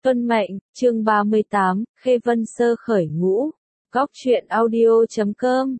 Tuân mệnh, chương 38, Khê Vân Sơ khởi ngũ. Góc truyện audio.com.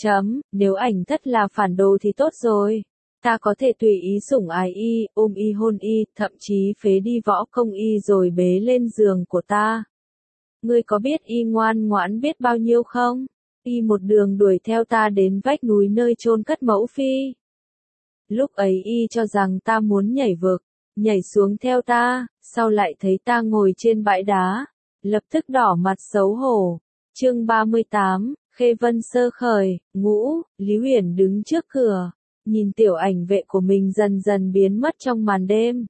Nếu ảnh thất là phản đồ thì tốt rồi. Ta có thể tùy ý sủng ái y, ôm y hôn y, thậm chí phế đi võ công y rồi bế lên giường của ta. Ngươi có biết y ngoan ngoãn biết bao nhiêu không? Y một đường đuổi theo ta đến vách núi nơi chôn cất mẫu phi. Lúc ấy y cho rằng ta muốn nhảy vực, nhảy xuống theo ta, sau lại thấy ta ngồi trên bãi đá, lập tức đỏ mặt xấu hổ. Chương 38, Khê Vân Sơ khởi, ngũ, Lý Huyền đứng trước cửa, nhìn tiểu ảnh vệ của mình dần dần biến mất trong màn đêm.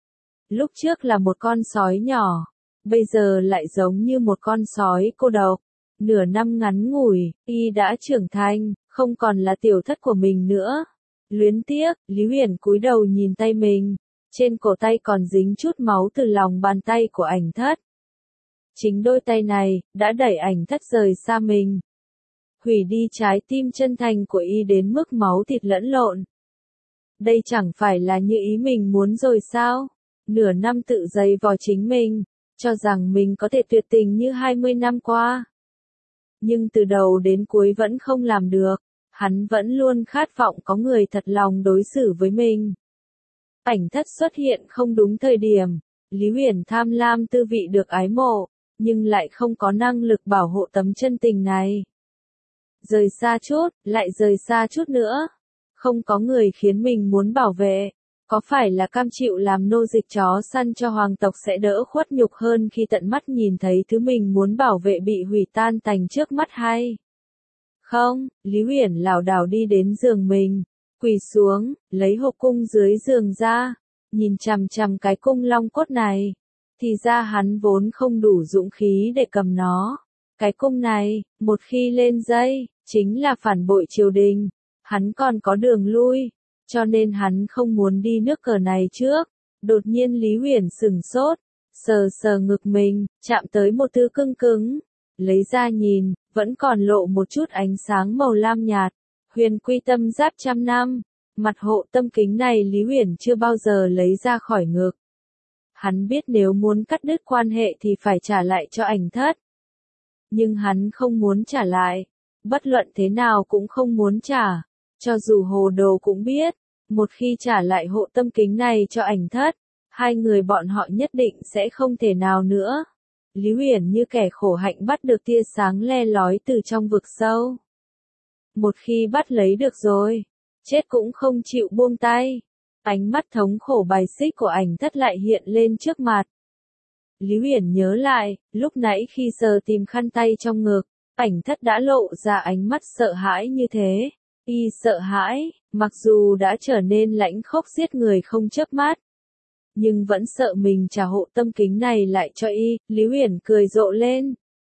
Lúc trước là một con sói nhỏ, bây giờ lại giống như một con sói cô độc. Nửa năm ngắn ngủi, y đã trưởng thành, không còn là tiểu thất của mình nữa. Luyến tiếc, Lý Huyền cúi đầu nhìn tay mình, trên cổ tay còn dính chút máu từ lòng bàn tay của ảnh thất. Chính đôi tay này, đã đẩy ảnh thất rời xa mình. Hủy đi trái tim chân thành của y đến mức máu thịt lẫn lộn. Đây chẳng phải là như ý mình muốn rồi sao? Nửa năm tự giày vò chính mình, cho rằng mình có thể tuyệt tình như 20 năm qua. Nhưng từ đầu đến cuối vẫn không làm được, hắn vẫn luôn khát vọng có người thật lòng đối xử với mình. Ảnh thất xuất hiện không đúng thời điểm, Lý Huyền tham lam tư vị được ái mộ, nhưng lại không có năng lực bảo hộ tấm chân tình này. Rời xa chút, lại rời xa chút nữa. Không có người khiến mình muốn bảo vệ, có phải là cam chịu làm nô dịch chó săn cho hoàng tộc sẽ đỡ khuất nhục hơn khi tận mắt nhìn thấy thứ mình muốn bảo vệ bị hủy tan tành trước mắt hay? Không, Lý Huyền lảo đảo đi đến giường mình, quỳ xuống, lấy hộp cung dưới giường ra, nhìn chằm chằm cái cung long cốt này. Thì ra hắn vốn không đủ dũng khí để cầm nó. Cái cung này, một khi lên dây, chính là phản bội triều đình. Hắn còn có đường lui, cho nên hắn không muốn đi nước cờ này trước. Đột nhiên Lý Huyền sửng sốt, sờ sờ ngực mình, chạm tới một thứ cứng cứng. Lấy ra nhìn, vẫn còn lộ một chút ánh sáng màu lam nhạt. Huyền quy tâm giáp trăm năm, mặt hộ tâm kính này Lý Huyền chưa bao giờ lấy ra khỏi ngực. Hắn biết nếu muốn cắt đứt quan hệ thì phải trả lại cho ảnh thất. Nhưng hắn không muốn trả lại, bất luận thế nào cũng không muốn trả, cho dù hồ đồ cũng biết, một khi trả lại hộ tâm kính này cho ảnh thất, hai người bọn họ nhất định sẽ không thể nào nữa. Lý Huyền như kẻ khổ hạnh bắt được tia sáng le lói từ trong vực sâu. Một khi bắt lấy được rồi, chết cũng không chịu buông tay. Ánh mắt thống khổ bài xích của ảnh thất lại hiện lên trước mặt. Lý Huyền nhớ lại, lúc nãy khi sờ tìm khăn tay trong ngực, ảnh thất đã lộ ra ánh mắt sợ hãi như thế. Y sợ hãi, mặc dù đã trở nên lãnh khốc giết người không chớp mắt, nhưng vẫn sợ mình trả hộ tâm kính này lại cho y. Lý Huyền cười rộ lên,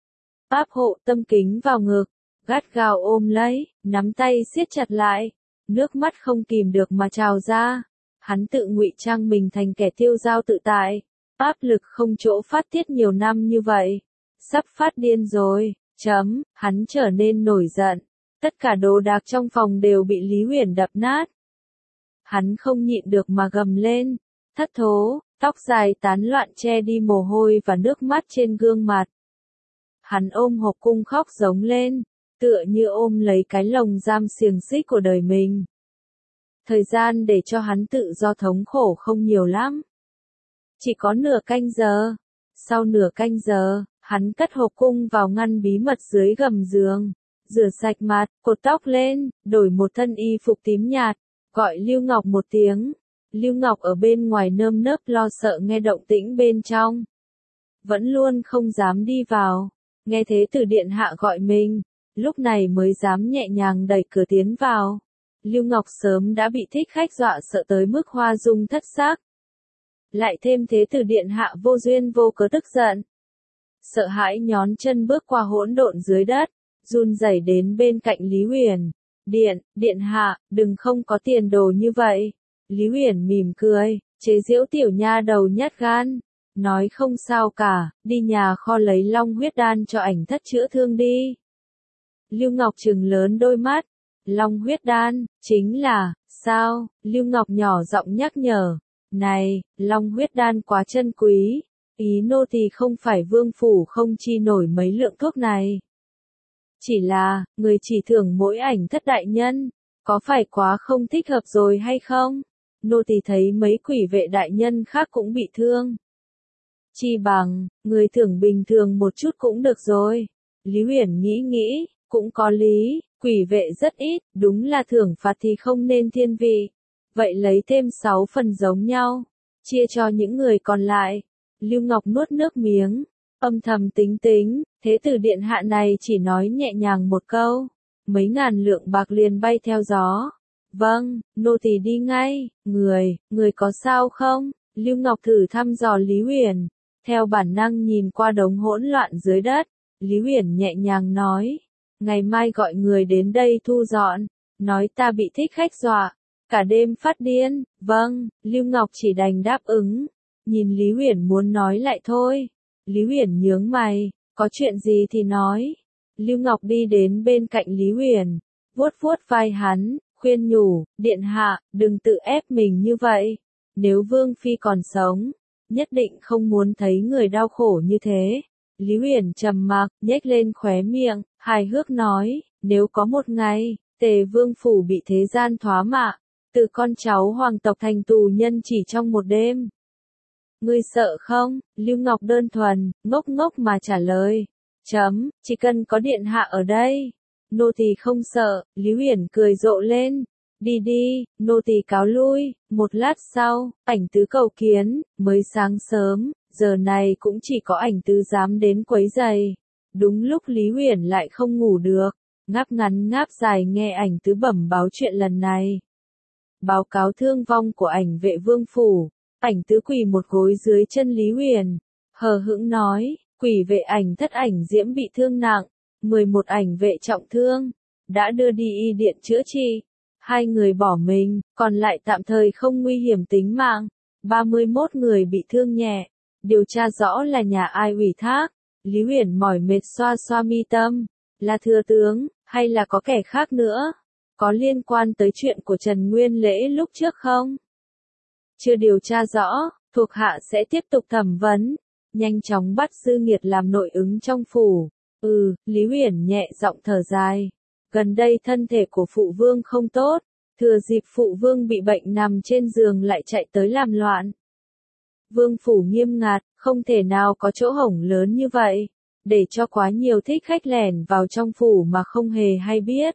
áp hộ tâm kính vào ngực, gắt gao ôm lấy, nắm tay siết chặt lại, nước mắt không kìm được mà trào ra. Hắn tự ngụy trang mình thành kẻ tiêu dao tự tại, áp lực không chỗ phát tiết nhiều năm như vậy, sắp phát điên rồi. Hắn trở nên nổi giận, tất cả đồ đạc trong phòng đều bị Lý Huyền đập nát. Hắn không nhịn được mà gầm lên, thất thố, tóc dài tán loạn che đi mồ hôi và nước mắt trên gương mặt. Hắn ôm hộp cung khóc giống lên, tựa như ôm lấy cái lồng giam xiềng xích của đời mình. Thời gian để cho hắn tự do thống khổ không nhiều lắm. Chỉ có nửa canh giờ. Sau nửa canh giờ, hắn cất hộp cung vào ngăn bí mật dưới gầm giường. Rửa sạch mặt, cột tóc lên, đổi một thân y phục tím nhạt, gọi Lưu Ngọc một tiếng. Lưu Ngọc ở bên ngoài nơm nớp lo sợ nghe động tĩnh bên trong. Vẫn luôn không dám đi vào. Nghe thế Từ điện hạ gọi mình, lúc này mới dám nhẹ nhàng đẩy cửa tiến vào. Lưu Ngọc sớm đã bị thích khách dọa sợ tới mức hoa dung thất sắc. Lại thêm thế Từ điện hạ vô duyên vô cớ tức giận. Sợ hãi nhón chân bước qua hỗn độn dưới đất, run rẩy đến bên cạnh Lý Huyền. Điện hạ, đừng không có tiền đồ như vậy. Lý Huyền mỉm cười, chế giễu tiểu nha đầu nhát gan. Nói không sao cả, đi nhà kho lấy long huyết đan cho ảnh thất chữa thương đi. Lưu Ngọc trừng lớn đôi mắt. Long huyết đan, chính là, sao? Lưu Ngọc nhỏ giọng nhắc nhở. Này, long huyết đan quá chân quý. Ý nô tỳ không phải vương phủ không chi nổi mấy lượng thuốc này. Chỉ là, người chỉ thưởng mỗi ảnh thất đại nhân, có phải quá không thích hợp rồi hay không? Nô tỳ thấy mấy quỷ vệ đại nhân khác cũng bị thương. Chi bằng, người thưởng bình thường một chút cũng được rồi. Lý Huyền nghĩ, cũng có lý, quỷ vệ rất ít, đúng là thưởng phạt thì không nên thiên vị. Vậy lấy thêm 6 phần giống nhau, chia cho những người còn lại. Lưu Ngọc nuốt nước miếng, âm thầm tính, thế tử điện hạ này chỉ nói nhẹ nhàng một câu, mấy ngàn lượng bạc liền bay theo gió. Vâng, nô tỳ đi ngay, người có sao không? Lưu Ngọc thử thăm dò Lý Huyền, theo bản năng nhìn qua đống hỗn loạn dưới đất, Lý Huyền nhẹ nhàng nói, ngày mai gọi người đến đây thu dọn, nói ta bị thích khách dọa, cả đêm phát điên. Vâng, Lưu Ngọc chỉ đành đáp ứng, nhìn Lý Huyền muốn nói lại thôi. Lý Huyền nhướng mày, có chuyện gì thì nói. Lưu Ngọc đi đến bên cạnh Lý Huyền, vuốt vuốt vai hắn, khuyên nhủ, điện hạ, đừng tự ép mình như vậy. Nếu Vương Phi còn sống, nhất định không muốn thấy người đau khổ như thế. Lý Huyền trầm mặc, nhếch lên khóe miệng, hài hước nói, nếu có một ngày, Tề Vương Phủ bị thế gian thoá mạ, từ con cháu hoàng tộc thành tù nhân chỉ trong một đêm. Ngươi sợ không? Lưu Ngọc đơn thuần, ngốc ngốc mà trả lời. Chỉ cần có điện hạ ở đây. Nô tỳ không sợ, Lý Huyền cười rộ lên. Đi, nô tỳ cáo lui. Một lát sau, ảnh tứ cầu kiến, mới sáng sớm, giờ này cũng chỉ có ảnh tứ dám đến quấy giày. Đúng lúc Lý Huyền lại không ngủ được, ngáp ngắn ngáp dài nghe ảnh tứ bẩm báo chuyện lần này. Báo cáo thương vong của ảnh vệ vương phủ. Ảnh tứ quỳ một gối dưới chân Lý Huyền, hờ hững nói, quỷ vệ ảnh thất ảnh diễm bị thương nặng, 11 ảnh vệ trọng thương, đã đưa đi y điện chữa trị, 2 người bỏ mình, còn lại tạm thời không nguy hiểm tính mạng, 31 người bị thương nhẹ, điều tra rõ là nhà ai ủy thác. Lý Huyền mỏi mệt xoa xoa mi tâm, là thừa tướng, hay là có kẻ khác nữa, có liên quan tới chuyện của Trần Nguyên Lễ lúc trước không? Chưa điều tra rõ, thuộc hạ sẽ tiếp tục thẩm vấn, nhanh chóng bắt Dư Nghiệt làm nội ứng trong phủ. Lý Huyền nhẹ giọng thở dài. Gần đây thân thể của phụ vương không tốt, thừa dịp phụ vương bị bệnh nằm trên giường lại chạy tới làm loạn. Vương phủ nghiêm ngặt, không thể nào có chỗ hổng lớn như vậy, để cho quá nhiều thích khách lẻn vào trong phủ mà không hề hay biết.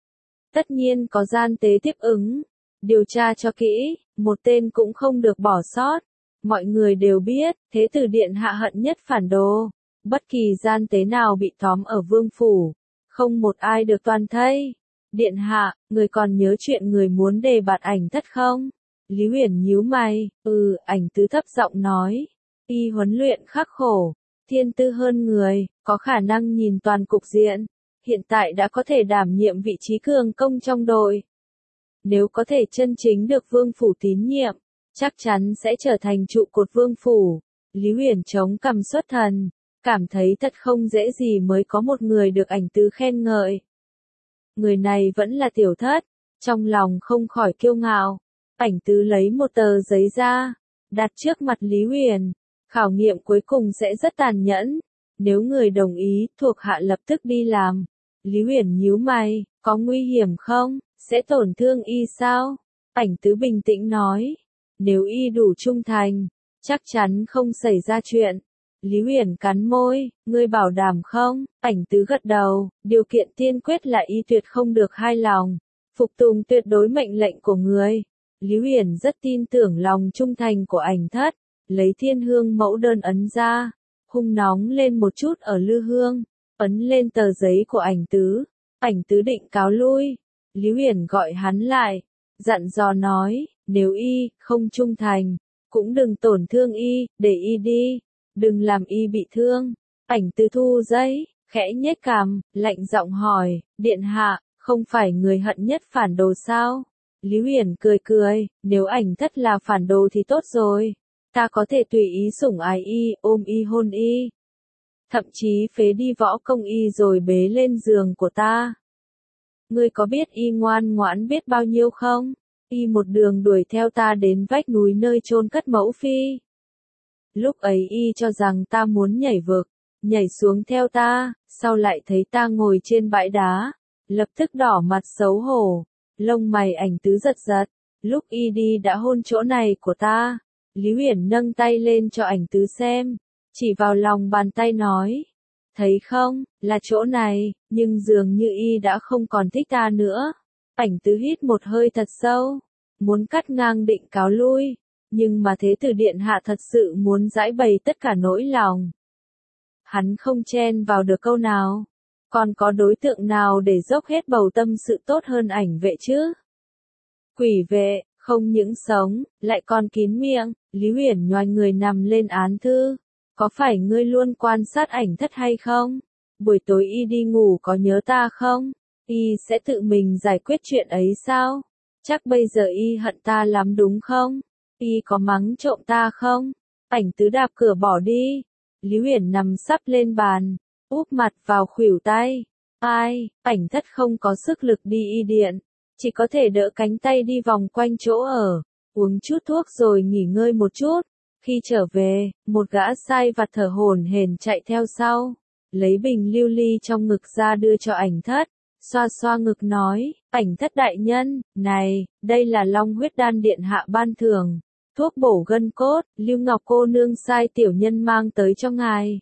Tất nhiên có gian tế tiếp ứng, điều tra cho kỹ, một tên cũng không được bỏ sót. Mọi người đều biết, thế tử điện hạ hận nhất phản đồ. Bất kỳ gian tế nào bị tóm ở vương phủ, không một ai được toàn thây. Điện hạ, người còn nhớ chuyện người muốn đề bạt ảnh thất không? Lý Huyền nhíu mày, ảnh tứ thấp giọng nói. Y huấn luyện khắc khổ, thiên tư hơn người, có khả năng nhìn toàn cục diện. Hiện tại đã có thể đảm nhiệm vị trí cường công trong đội. Nếu có thể chân chính được vương phủ tín nhiệm, chắc chắn sẽ trở thành trụ cột vương phủ. Lý Huyền chống cằm xuất thần, cảm thấy thật không dễ gì mới có một người được ảnh tứ khen ngợi. Người này vẫn là tiểu thất, trong lòng không khỏi kiêu ngạo. Ảnh tứ lấy một tờ giấy ra, đặt trước mặt Lý Huyền. Khảo nghiệm cuối cùng sẽ rất tàn nhẫn. Nếu người đồng ý, thuộc hạ lập tức đi làm. Lý Huyền nhíu mày, có nguy hiểm không? Sẽ tổn thương y sao? Ảnh tứ bình tĩnh nói. Nếu y đủ trung thành, chắc chắn không xảy ra chuyện. Lý Huyền cắn môi, ngươi bảo đảm không? Ảnh tứ gật đầu, điều kiện tiên quyết là y tuyệt không được hai lòng. Phục tùng tuyệt đối mệnh lệnh của người. Lý Huyền rất tin tưởng lòng trung thành của ảnh thất, lấy thiên hương mẫu đơn ấn ra, hung nóng lên một chút ở lư hương, ấn lên tờ giấy của ảnh tứ. Ảnh tứ định cáo lui. Lý Huyền gọi hắn lại, dặn dò nói, nếu y không trung thành, cũng đừng tổn thương y, để y đi, đừng làm y bị thương. Ảnh tứ thu giấy, khẽ nhếch cằm, lạnh giọng hỏi, điện hạ, không phải người hận nhất phản đồ sao? Lý Huyền cười, nếu ảnh thất là phản đồ thì tốt rồi, ta có thể tùy ý sủng ái y, ôm y hôn y, thậm chí phế đi võ công y rồi bế lên giường của ta. Ngươi có biết y ngoan ngoãn biết bao nhiêu không? Y một đường đuổi theo ta đến vách núi nơi chôn cất mẫu phi. Lúc ấy y cho rằng ta muốn nhảy vực, nhảy xuống theo ta, sau lại thấy ta ngồi trên bãi đá, lập tức đỏ mặt xấu hổ, lông mày Ảnh Tứ giật giật, lúc y đi đã hôn chỗ này của ta. Lý Huyền nâng tay lên cho Ảnh Tứ xem, chỉ vào lòng bàn tay nói, thấy không, là chỗ này, nhưng dường như y đã không còn thích ta nữa. Ảnh Tứ hít một hơi thật sâu, muốn cắt ngang định cáo lui, nhưng mà Thế Tử Điện Hạ thật sự muốn giải bày tất cả nỗi lòng. Hắn không chen vào được câu nào, còn có đối tượng nào để dốc hết bầu tâm sự tốt hơn Ảnh Vệ chứ? Quỷ vệ, không những sống, lại còn kín miệng. Lý Huyền nhoài người nằm lên án thư. Có phải ngươi luôn quan sát Ảnh Thất hay không? Buổi tối y đi ngủ có nhớ ta không? Y sẽ tự mình giải quyết chuyện ấy sao? Chắc bây giờ y hận ta lắm đúng không? Y có mắng trộm ta không? Ảnh Tứ đạp cửa bỏ đi. Lý Huyền nằm sắp lên bàn, úp mặt vào khuỷu tay. Ai, Ảnh Thất không có sức lực đi y điện, chỉ có thể đỡ cánh tay đi vòng quanh chỗ ở, uống chút thuốc rồi nghỉ ngơi một chút. Khi trở về, một gã sai vặt thở hổn hển chạy theo sau, lấy bình lưu ly trong ngực ra đưa cho Ảnh Thất, xoa xoa ngực nói, Ảnh Thất đại nhân, này, đây là Long huyết đan điện hạ ban thưởng, thuốc bổ gân cốt, Lưu Ngọc cô nương sai tiểu nhân mang tới cho ngài.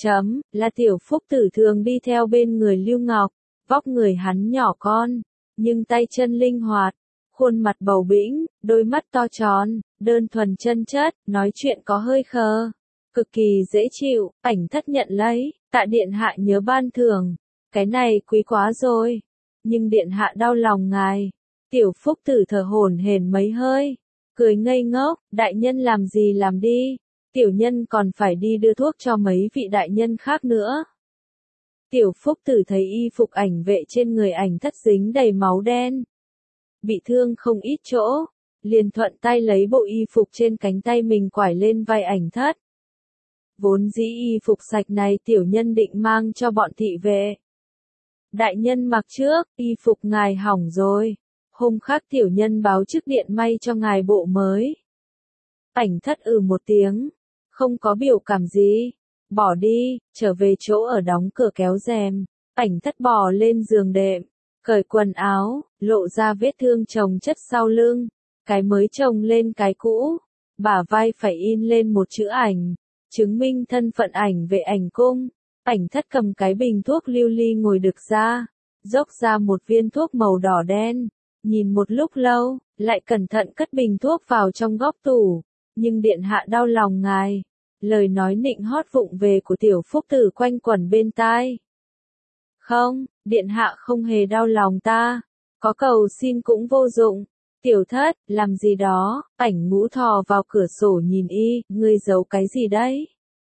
Là Tiểu Phúc Tử thường đi theo bên người Lưu Ngọc, vóc người hắn nhỏ con, nhưng tay chân linh hoạt, khuôn mặt bầu bĩnh, đôi mắt to tròn, đơn thuần chân chất, nói chuyện có hơi khờ, cực kỳ dễ chịu. Ảnh Thất nhận lấy, tạ điện hạ nhớ ban thưởng, cái này quý quá rồi, nhưng điện hạ đau lòng ngài. Tiểu Phúc Tử thở hổn hển mấy hơi, cười ngây ngốc, đại nhân làm gì làm đi, tiểu nhân còn phải đi đưa thuốc cho mấy vị đại nhân khác nữa. Tiểu Phúc Tử thấy y phục Ảnh Vệ trên người Ảnh Thất dính đầy máu đen, bị thương không ít chỗ, liền thuận tay lấy bộ y phục trên cánh tay mình quải lên vai Ảnh Thất. Vốn dĩ y phục sạch này tiểu nhân định mang cho bọn thị vệ. Đại nhân mặc trước, y phục ngài hỏng rồi, hôm khác tiểu nhân báo trước điện may cho ngài bộ mới. Ảnh Thất một tiếng, không có biểu cảm gì, bỏ đi, trở về chỗ ở đóng cửa kéo rèm. Ảnh Thất bò lên giường đệm, cởi quần áo, lộ ra vết thương chồng chất sau lưng, cái mới chồng lên cái cũ, bả vai phải in lên một chữ Ảnh, chứng minh thân phận Ảnh Vệ Ảnh Cung. Ảnh Thất cầm cái bình thuốc lưu ly ngồi đực ra, dốc ra một viên thuốc màu đỏ đen, nhìn một lúc lâu, lại cẩn thận cất bình thuốc vào trong góc tủ, nhưng điện hạ đau lòng ngài. Lời nói nịnh hót vụng về của Tiểu Phúc Tử quanh quẩn bên tai. Không, điện hạ không hề đau lòng ta, có cầu xin cũng vô dụng. Tiểu Thất, làm gì đó? Ảnh Ngũ thò vào cửa sổ nhìn y, ngươi giấu cái gì đấy?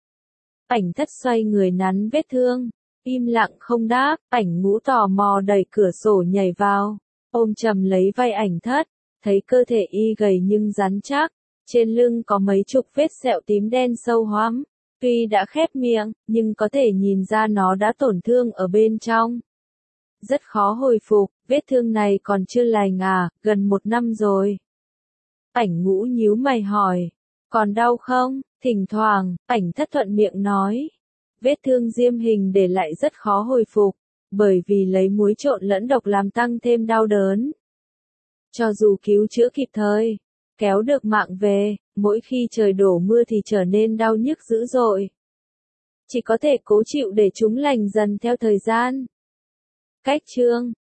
Ảnh Thất xoay người nắn vết thương, im lặng không đáp. Ảnh Ngũ tò mò đẩy cửa sổ nhảy vào, ôm chầm lấy vai Ảnh Thất, thấy cơ thể y gầy nhưng rắn chắc, trên lưng có mấy chục vết sẹo tím đen sâu hoắm, tuy đã khép miệng, nhưng có thể nhìn ra nó đã tổn thương ở bên trong. Rất khó hồi phục, vết thương này còn chưa lành à, gần 1 năm rồi. Ảnh Ngũ nhíu mày hỏi, còn đau không? Thỉnh thoảng, Ảnh Thất thuận miệng nói, vết thương diêm hình để lại rất khó hồi phục, bởi vì lấy muối trộn lẫn độc làm tăng thêm đau đớn. Cho dù cứu chữa kịp thời, kéo được mạng về, mỗi khi trời đổ mưa thì trở nên đau nhức dữ dội. Chỉ có thể cố chịu để chúng lành dần theo thời gian. Cách chương